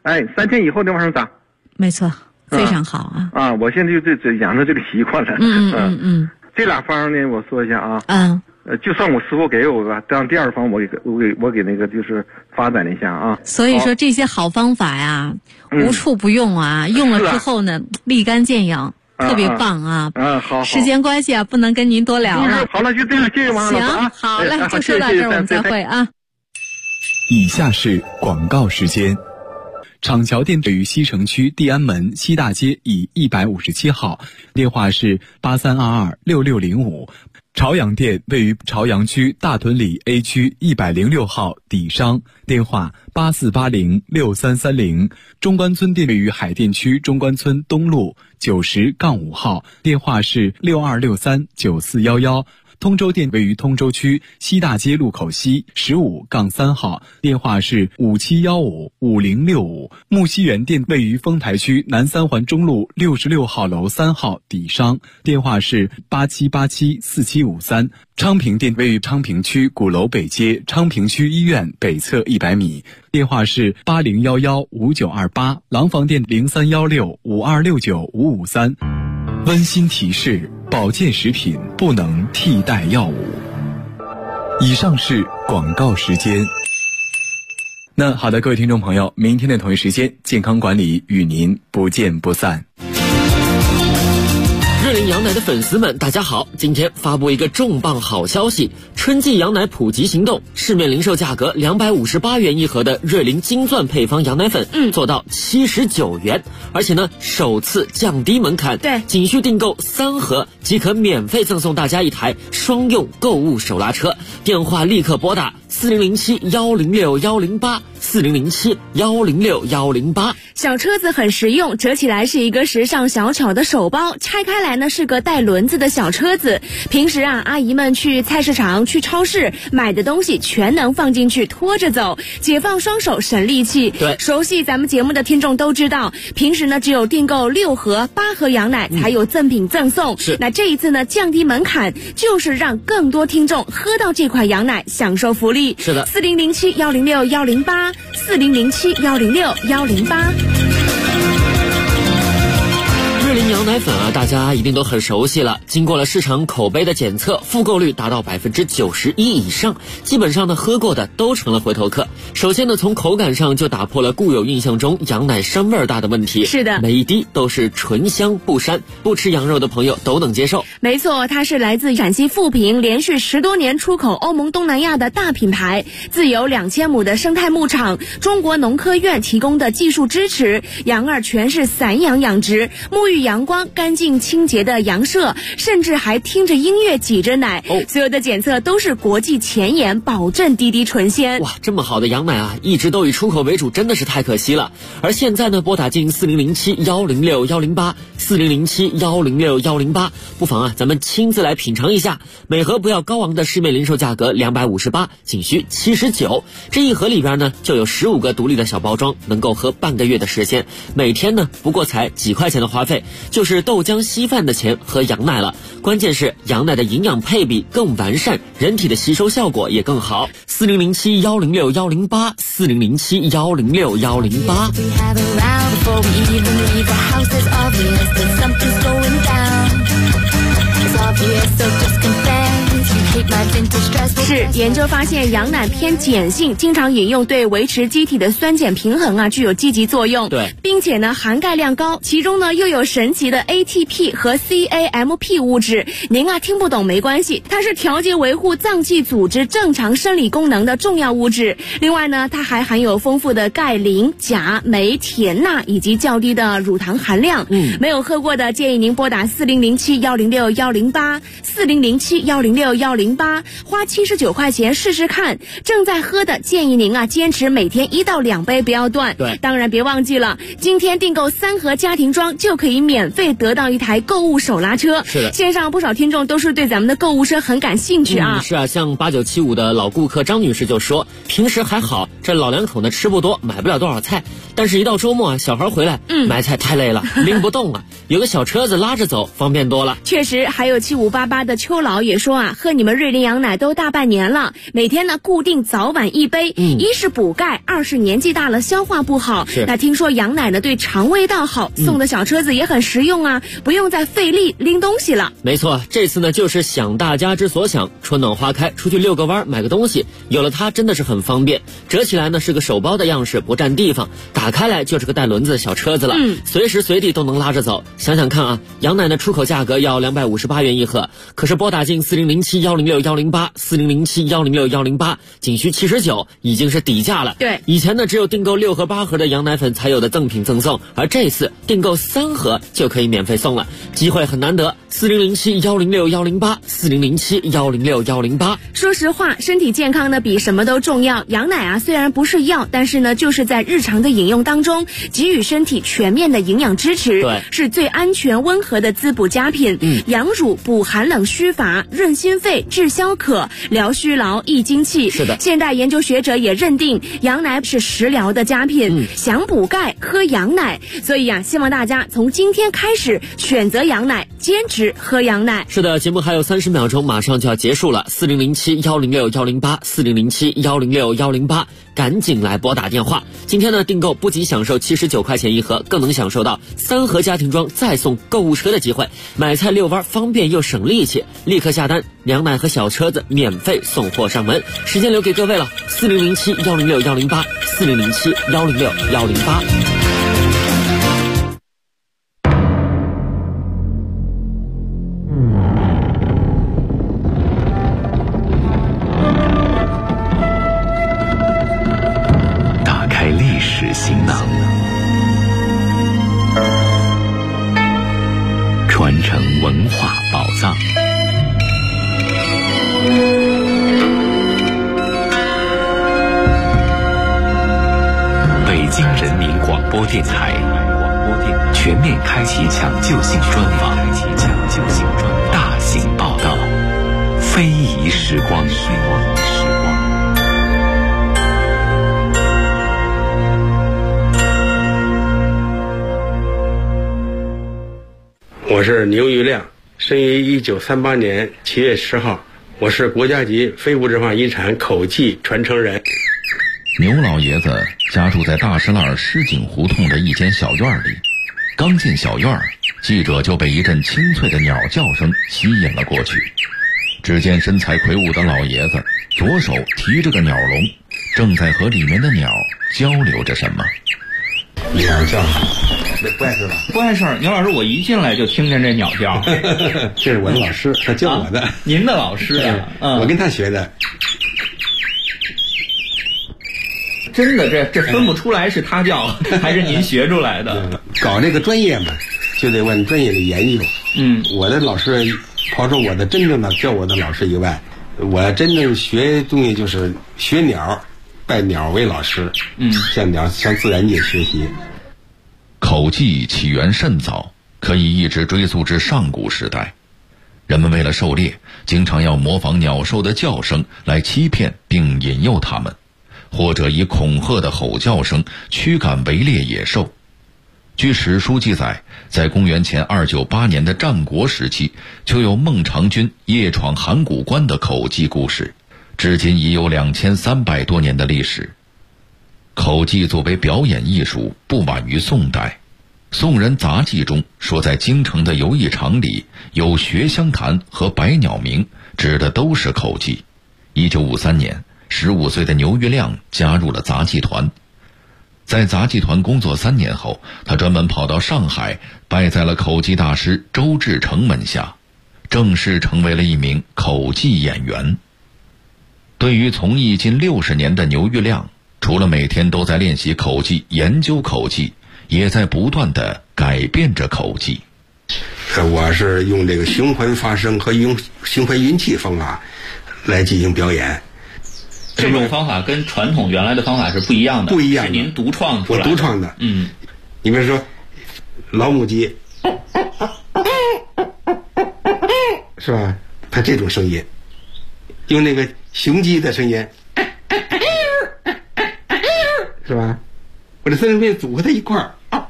3天以后再往上涨。 没错，非常好啊。 我现在就这养成这个习惯了。这俩方呢，我说一下啊。就算我师傅给我吧，当第二方我给那个就是发展了一下啊。 所以说这些好方法呀，无处不用啊，用了之后呢，立竿见影，特别棒啊。 好。 时间关系啊，不能跟您多聊了。 好了，就这样，谢谢王老师。 行，好嘞，就说到这儿，我们再会啊。 以下是广告时间。厂桥店位于西城区地安门西大街以157号，电话是83226605。朝阳店位于朝阳区大屯里 A 区106号底商，电话84806330。中关村店位于海淀区中关村东路90-5号，电话是62639411。通州店位于通州区西大街路口西15-3号，电话是57155065。木樨园店位于丰台区南三环中路66号楼3号底商，电话是87874753。昌平店位于昌平区鼓楼北街昌平区医院北侧100米，电话是80115928。廊坊店031652695553。温馨提示：保健食品不能替代药物。以上是广告时间。那好的，各位听众朋友，明天的同一时间，健康管理与您不见不散。 瑞麟羊奶的粉丝们，大家好！今天发布一个重磅好消息，春季羊奶普及行动，市面零售价格258元一盒的瑞麟金钻配方羊奶粉，做到79元，而且呢，首次降低门槛， 对， 仅需订购3盒即可免费赠送大家一台双用购物手拉车。电话立刻拨打4007-106-108，4007-106-108。 小车子很实用，折起来是一个时尚小巧的手包，拆开来呢是个带轮子的小车子。平时啊，阿姨们去菜市场、去超市买的东西全能放进去，拖着走，解放双手，省力气。 对， 熟悉咱们节目的听众都知道，平时呢只有订购6盒、8盒羊奶才有赠品赠送。 是， 那这一次呢降低门槛，就是让更多听众喝到这款羊奶，享受福利。 是的 ，4007-106-108，4007-106-108。 瑞麟羊奶粉啊，大家一定都很熟悉了。经过了市场口碑的检测，复购率达到91%以上，基本上呢喝过的都成了回头客。首先呢，从口感上就打破了固有印象中羊奶膻味大的问题。 是的， 每一滴都是醇香不膻，不吃羊肉的朋友都能接受。 没错，它是来自陕西富平，连续10多年出口欧盟东南亚的大品牌，自有2000亩的生态牧场，中国农科院提供的技术支持，羊儿全是散养养殖，沐浴阳光光、干净清洁的羊舍，甚至还听着音乐挤着奶。所有的检测都是国际前沿，保证滴滴纯鲜。 哇，这么好的羊奶啊，一直都以出口为主，真的是太可惜了。而现在呢，拨打进4007-106-108，4007-106-108，不妨啊，咱们亲自来品尝一下。每盒不要高昂的市面零售价格258，仅需79。这一盒里边呢，就有15个独立的小包装，能够喝半个月的时间。每天呢，不过才几块钱的花费，就是豆浆稀饭的钱喝羊奶了。关键是羊奶的营养配比更完善，人体的吸收效果也更好。4007-106-108，4007-106-108。 是，研究发现羊奶偏碱性，经常饮用对维持机体的酸碱平衡啊具有积极作用。 对， 并且呢含钙量高，其中呢又有神奇的 ATP 和 CAMP 物质。您啊听不懂没关系，它是调节维护脏器组织正常生理功能的重要物质。另外呢，它还含有丰富的钙、磷、钾、镁、铁、钠以及较低的乳糖含量。没有喝过的建议您拨打4007-106-108，4007-106-108，花79块钱试试看。正在喝的建议您啊坚持每天1到2杯不要断。 对， 当然别忘记了，今天订购3盒家庭装就可以免费得到一台购物手拉车。 是的， 线上不少听众都是对咱们的购物车很感兴趣啊。 是啊，像8975的老顾客张女士就说，平时还好，这老两口呢吃不多，买不了多少菜，但是一到周末啊，小孩回来，买菜太累了，拎不动啊，有个小车子拉着走，方便多了。 确实，还有7588的邱老也说啊，喝你们瑞麟羊奶都大半年了，每天呢固定早晚1杯，一是补钙，二是年纪大了消化不好。那听说羊奶呢对肠胃道好，送的小车子也很实用啊，不用再费力拎东西了。 没错，这次呢就是想大家之所想，春暖花开，出去遛个弯买个东西，有了它真的是很方便。折起来呢是个手包的样式，不占地方，打开来就是个带轮子的小车子了，随时随地都能拉着走。想想看啊，羊奶的出口价格要258元一盒，可是拨打进4007-106-108， 4007-106-108，仅需79，已经是底价了。 对， 以前呢只有订购6盒8盒的羊奶粉才有的赠品赠送，而这次订购3盒就可以免费送了，机会很难得。4007-106-108， 4007-106-108。 说实话，身体健康呢比什么都重要。羊奶啊虽然不是药，但是呢就是在日常的饮用当中给予身体全面的营养支持， 对， 是最安全温和的滋补佳品。羊乳补寒冷虚乏，润心肺，治消渴，疗虚劳，益精气。 是的， 现代研究学者也认定羊奶是食疗的佳品，想补钙喝羊奶。所以啊，希望大家从今天开始选择羊奶，坚持喝羊奶。 是的，节目还有30秒钟，马上就要结束了。4007-106-108， 4007-106-108，赶紧来拨打电话。今天呢，订购不仅享受79块钱一盒，更能享受到3盒家庭装再送购物车的机会，买菜遛弯方便又省力气。立刻下单，羊奶和小车子免费送货上门。时间留给各位了，4007-106-108， 4007-106-108。 行囊，传承文化宝藏。北京人民广播电台全面开启抢救性专访，大型报道，非遗时光。 我是牛玉亮，生于1938年7月10号，我是国家级非物质文化遗产口技传承人。 牛老爷子家住在大石栏狮井胡同的一间小院里，刚进小院，记者就被一阵清脆的鸟叫声吸引了过去。只见身材魁梧的老爷子左手提着个鸟笼，正在和里面的鸟交流着什么。 鸟叫不碍事吧？ 不碍事。牛老师，我一进来就听见这鸟叫。 这是我的老师，他教我的。 您的老师啊？ 我跟他学的。 真的，这分不出来是他教还是您学出来的。 搞这个专业嘛， 就得往专业里研究。我的老师，刨出我的真正的教我的老师以外，我真正学东西就是学鸟，拜鸟为老师。向自然界学习。 口技起源甚早，可以一直追溯至上古时代。人们为了狩猎，经常要模仿鸟兽的叫声来欺骗并引诱它们，或者以恐吓的吼叫声驱赶围猎野兽。据史书记载，在公元前298年的战国时期，就有孟尝君夜闯函谷关的口技故事，至今已有2300多年的历史。口技作为表演艺术，不晚于宋代。宋人杂记中说，在京城的游艺场里有学香坛和百鸟鸣，指的都是口技。1953年，15岁的牛玉亮加入了杂技团。在杂技团工作3年后，他专门跑到上海，拜在了口技大师周志成门下，正式成为了一名口技演员。对于从艺近60年的牛玉亮，除了每天都在练习口技、研究口技，也在不断地改变着口技。 我是用这个循环发声和用循环运气方法来进行表演。 这种方法跟传统原来的方法是不一样的，是您独创出来的。 我独创的。你比如说老母鸡，是吧？它这种声音，用那个雄鸡的声音，是吧？我这3声变组合在一块儿，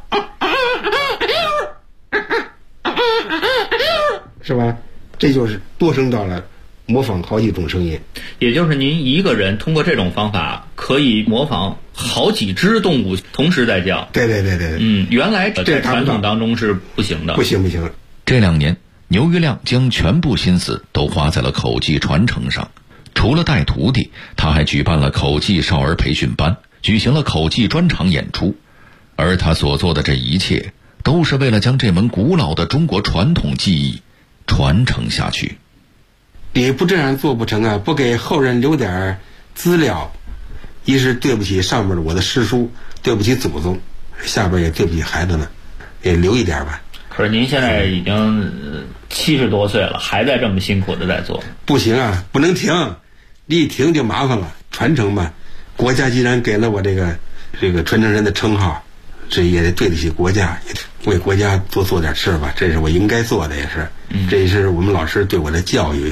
是吧？这就是多声道了，模仿好几种声音。 也就是您一个人通过这种方法可以模仿好几只动物同时在叫。 对。 原来在传统当中是不行的。 不行。 这2年，牛玉亮将全部心思都花在了口技传承上。除了带徒弟，他还举办了口技少儿培训班，举行了口技专场演出。而他所做的这一切，都是为了将这门古老的中国传统技艺传承下去。 你不这样做不成啊！不给后人留点资料，一是对不起上面的我的师叔，对不起祖宗，下边也对不起孩子们，也留一点吧。 可是您现在已经70多岁了，还在这么辛苦的在做。 不行啊，不能停，你一停就麻烦了。传承嘛，国家既然给了我这个传承人的称号，这也得对得起国家，也为国家多做点事吧，这是我应该做的，也是，这也是我们老师对我的教育。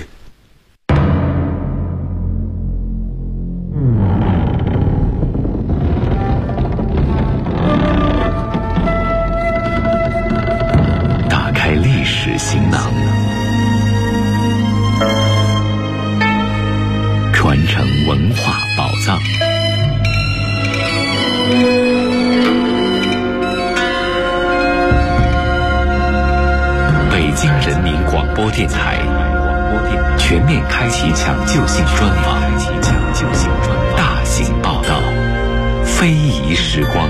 打开历史行囊，传承文化宝藏。北京人民广播电台全面开启抢救性专访，大型报道，非遗时光。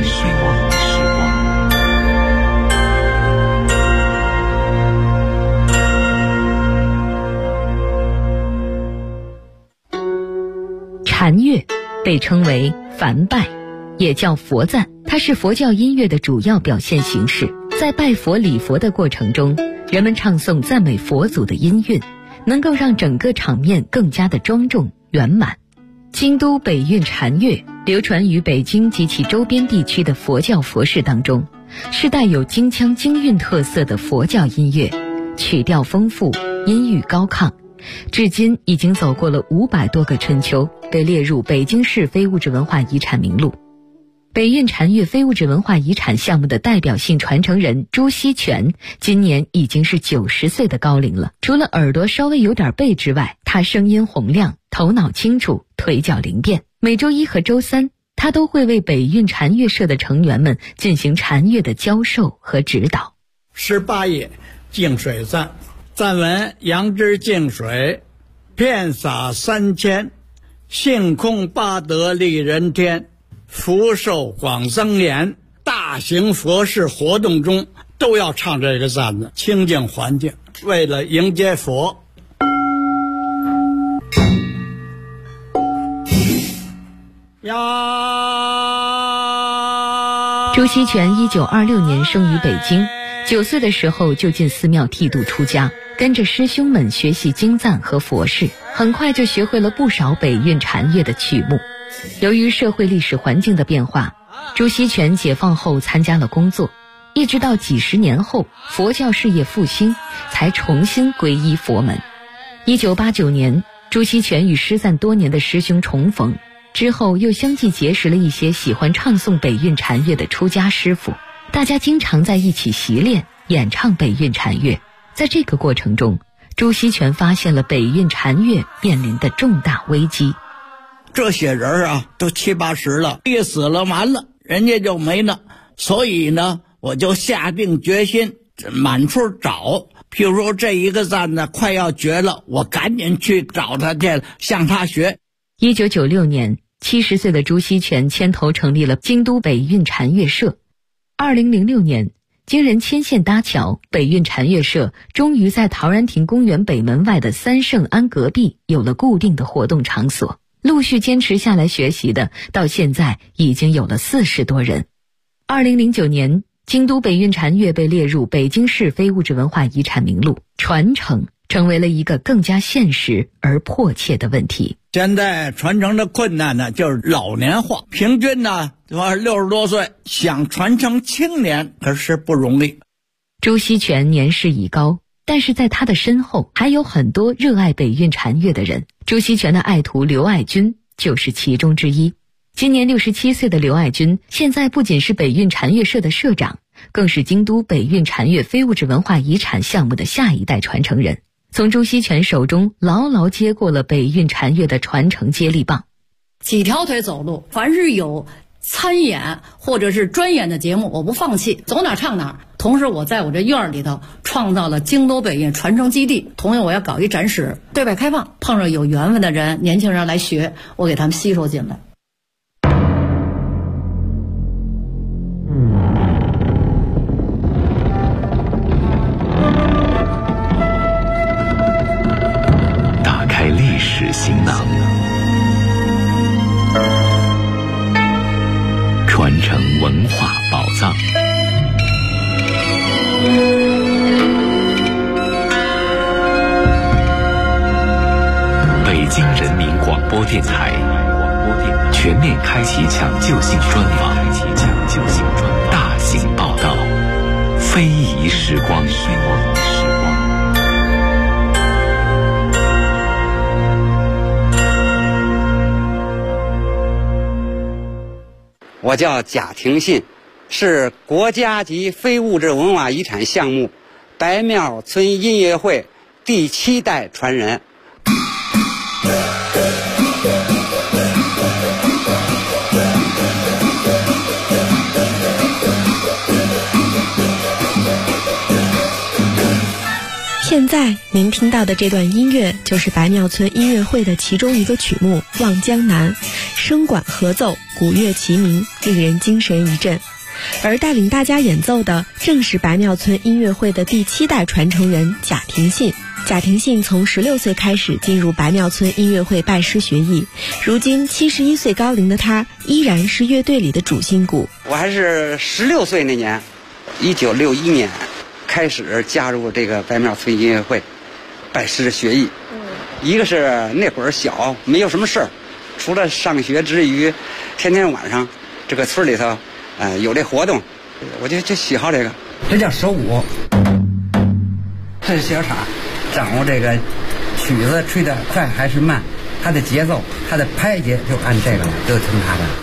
禅乐被称为梵拜，也叫佛赞，它是佛教音乐的主要表现形式。在拜佛礼佛的过程中，人们唱诵赞美佛祖的音韵，能够让整个场面更加的庄重圆满。京都北韵禅乐流传于北京及其周边地区的佛教佛事当中，是带有京腔京韵特色的佛教音乐，曲调丰富，音域高亢，至今已经走过了500多个春秋，被列入北京市非物质文化遗产名录。北韵禅乐非物质文化遗产项目的代表性传承人朱锡全今年已经是90岁的高龄了。除了耳朵稍微有点背之外，他声音洪亮，头脑清楚，腿脚灵便。每周1和周3，他都会为北韵禅乐社的成员们进行禅乐的教授和指导。 18页净水赞，赞文：杨枝净水，遍洒3000，性空八德利人天，福寿广增延。大型佛事活动中都要唱这个赞的，清净环境，为了迎接佛。 朱锡全1926年生于北京， 9岁的时候就进寺庙剃度出家，跟着师兄们学习经赞和佛事，很快就学会了不少北韵禅乐的曲目。由于社会历史环境的变化，朱锡全解放后参加了工作，一直到几十年后佛教事业复兴，才重新皈依佛门。1989年，朱锡全与失散多年的师兄重逢，之后又相继结识了一些喜欢唱诵北韵禅乐的出家师傅，大家经常在一起习练演唱北韵禅乐。在这个过程中，朱锡全发现了北韵禅乐面临的重大危机。 这些人啊，都70、80了，一死了完了，人家就没了。所以呢，我就下定决心满处找。譬如说这一个赞呢快要绝了，我赶紧去找他去，向他学。 1996年，70岁的朱锡全牵头成立了京都北韵禅乐社。2006年，经人牵线搭桥，北韵禅乐社终于在陶然亭公园北门外的三圣庵隔壁有了固定的活动场所。陆续坚持下来学习的，到现在已经有了40多人。2009年，京都北韵禅乐被列入北京市非物质文化遗产名录，传承成为了一个更加现实而迫切的问题。 现在传承的困难呢，就是老年化，平均呢60多岁，想传承青年可是不容易。 朱锡全年事已高，但是在他的身后还有很多热爱北韵禅乐的人。朱锡全的爱徒刘爱军就是其中之一。今年67岁的刘爱军，现在不仅是北韵禅乐社的社长，更是京都北韵禅乐非物质文化遗产项目的下一代传承人，从朱锡全手中牢牢接过了北韵禅乐的传承接力棒。 几条腿走路，凡是有参演或者是专演的节目，我不放弃，走哪唱哪。同时我在我这院里头创造了京都北韵传承基地，同样我要搞一展示，对外开放，碰上有缘分的人，年轻人来学，我给他们吸收进来。 打开历史行囊，传承文化宝藏。北京人民广播电台全面开启抢救性专访，大型报道，非遗时光。 我叫贾廷信，是国家级非物质文化遗产项目白庙村音乐会第7代传人。 现在您听到的这段音乐就是白庙村音乐会的其中一个曲目《望江南》，声管合奏，鼓乐齐鸣，令人精神一振。而带领大家演奏的正是白庙村音乐会的第7代传承人贾廷信。贾廷信从16岁开始进入白庙村音乐会拜师学艺，如今71岁高龄的他依然是乐队里的主心骨。 我还是16岁那年，1961年开始加入这个白庙村音乐会拜师学艺。一个是那会儿小，没有什么事儿，除了上学之余，天天晚上这个村里头有这活动，我就喜好这个。这叫手鼓，这是小傻掌握这个曲子吹得快还是慢，它的节奏，它的拍节就按这个了，就听它的。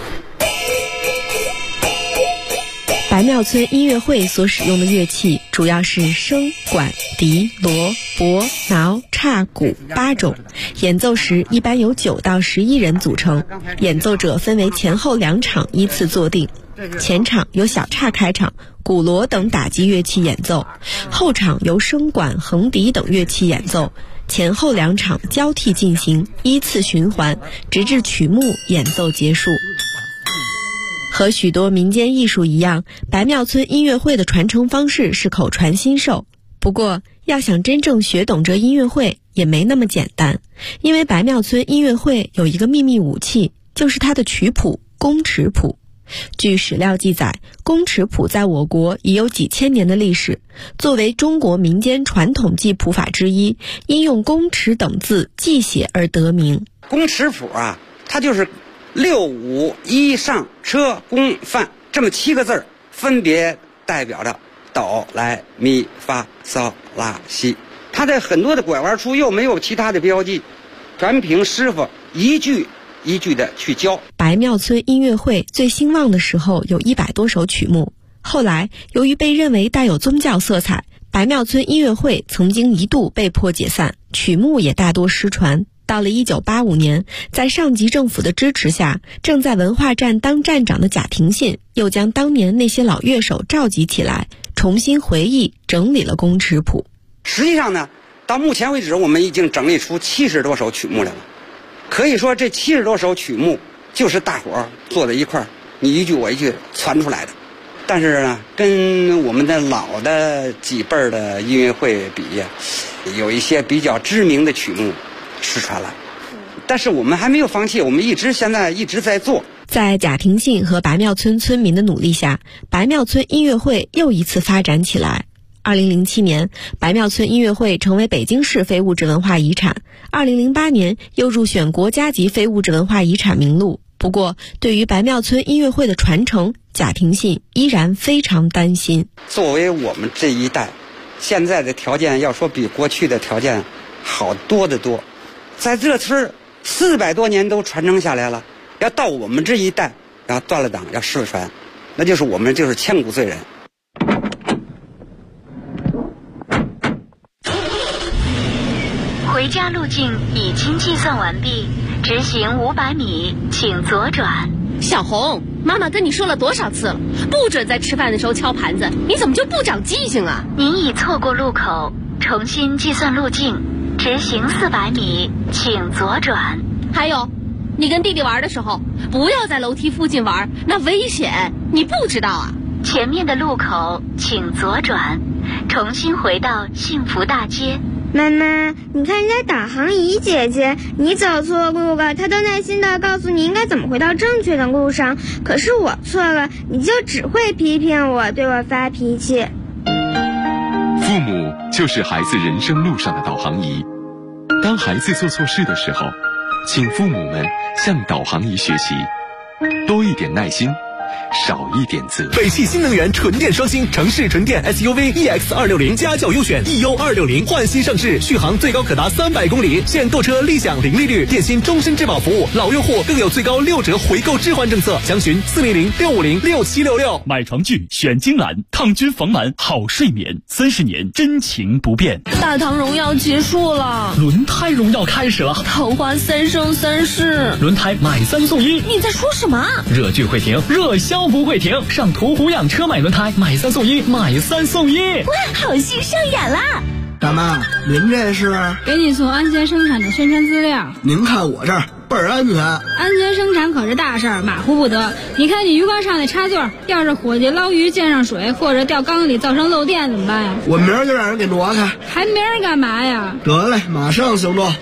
白庙村音乐会所使用的乐器主要是笙、管、笛、锣、钹、挠、叉、鼓8种，演奏时一般由9到11人组成，演奏者分为前后2场依次坐定。前场由小叉开场，鼓锣等打击乐器演奏，后场由笙管、横笛等乐器演奏，前后2场交替进行，依次循环，直至曲目演奏结束。和许多民间艺术一样，白庙村音乐会的传承方式是口传心授。不过，要想真正学懂这音乐会也没那么简单，因为白庙村音乐会有一个秘密武器，就是它的曲谱——宫尺谱。 据史料记载，公尺谱在我国已有几千年的历史，作为中国民间传统记谱法之一，因用公尺等字记写而得名。 公尺谱啊，它就是6、5、1上车公范这么7个字，分别代表着哆来咪发嗦拉西。它在很多的拐弯处又没有其他的标记，全凭师傅一句一句的去教。 白庙村音乐会最兴旺的时候有100多首曲目，后来由于被认为带有宗教色彩，白庙村音乐会曾经一度被迫解散，曲目也大多失传。到了1985年，在上级政府的支持下，正在文化站当站长的贾廷信又将当年那些老乐手召集起来，重新回忆整理了公尺谱。 实际上呢，到目前为止我们已经整理出70多首曲目来了。可以说这70多首曲目就是大伙儿坐在一块儿，你一句我一句传出来的。但是呢，跟我们的老的几辈儿的音乐会比呀，有一些比较知名的曲目失传了，但是我们还没有放弃，我们现在一直在做。 在贾廷信和白庙村村民的努力下，白庙村音乐会又一次发展起来。2007年，白庙村音乐会成为北京市非物质文化遗产，2008年又入选国家级非物质文化遗产名录。不过，对于白庙村音乐会的传承，贾廷信依然非常担心。 作为我们这一代，现在的条件要说比过去的条件好多得多。在这村400多年都传承下来了，要到我们这一代，然后断了档要失传，那就是我们就是千古罪人。 回家路径已经计算完毕，直行500米，请左转。 小红，妈妈跟你说了多少次了，不准在吃饭的时候敲盘子，你怎么就不长记性啊？ 您已错过路口，重新计算路径，直行400米，请左转。 还有，你跟弟弟玩的时候，不要在楼梯附近玩，那危险，你不知道啊？ 前面的路口请左转，重新回到幸福大街。 妈妈，你看人家导航仪姐姐，你走错路了，她都耐心地告诉你应该怎么回到正确的路上，可是我错了，你就只会批评我，对我发脾气。 父母就是孩子人生路上的导航仪，当孩子做错事的时候，请父母们向导航仪学习，多一点耐心，少一点责。 北汽新能源纯电双星城市纯电 SUV EX260家轿优选 EU260换新上市，续航最高可达300公里，现购车立享零利率，电信终身质保服务，老用户更有最高6折回购置换政策，详询400-650-6766。 买床具选金兰，抗菌防螨好睡眠，30年真情不变。 大唐荣耀结束了， 轮胎荣耀开始了， 桃花3生3世， 轮胎买3送1。 你在说什么？ 热剧会停，热销不会停，上途虎养车买轮胎，买3送1，买3送1。 哇，好戏上演啦！ 大妈，您这是？ 给你送安全生产的宣传资料。 您看我这儿倍儿安全。 安全生产可是大事儿，马虎不得。你看你鱼缸上那插座，要是伙计捞鱼溅上水，或者掉缸里造成漏电怎么办呀？ 我明儿就让人给挪开。 还明儿干嘛呀？ 得嘞，马上行动。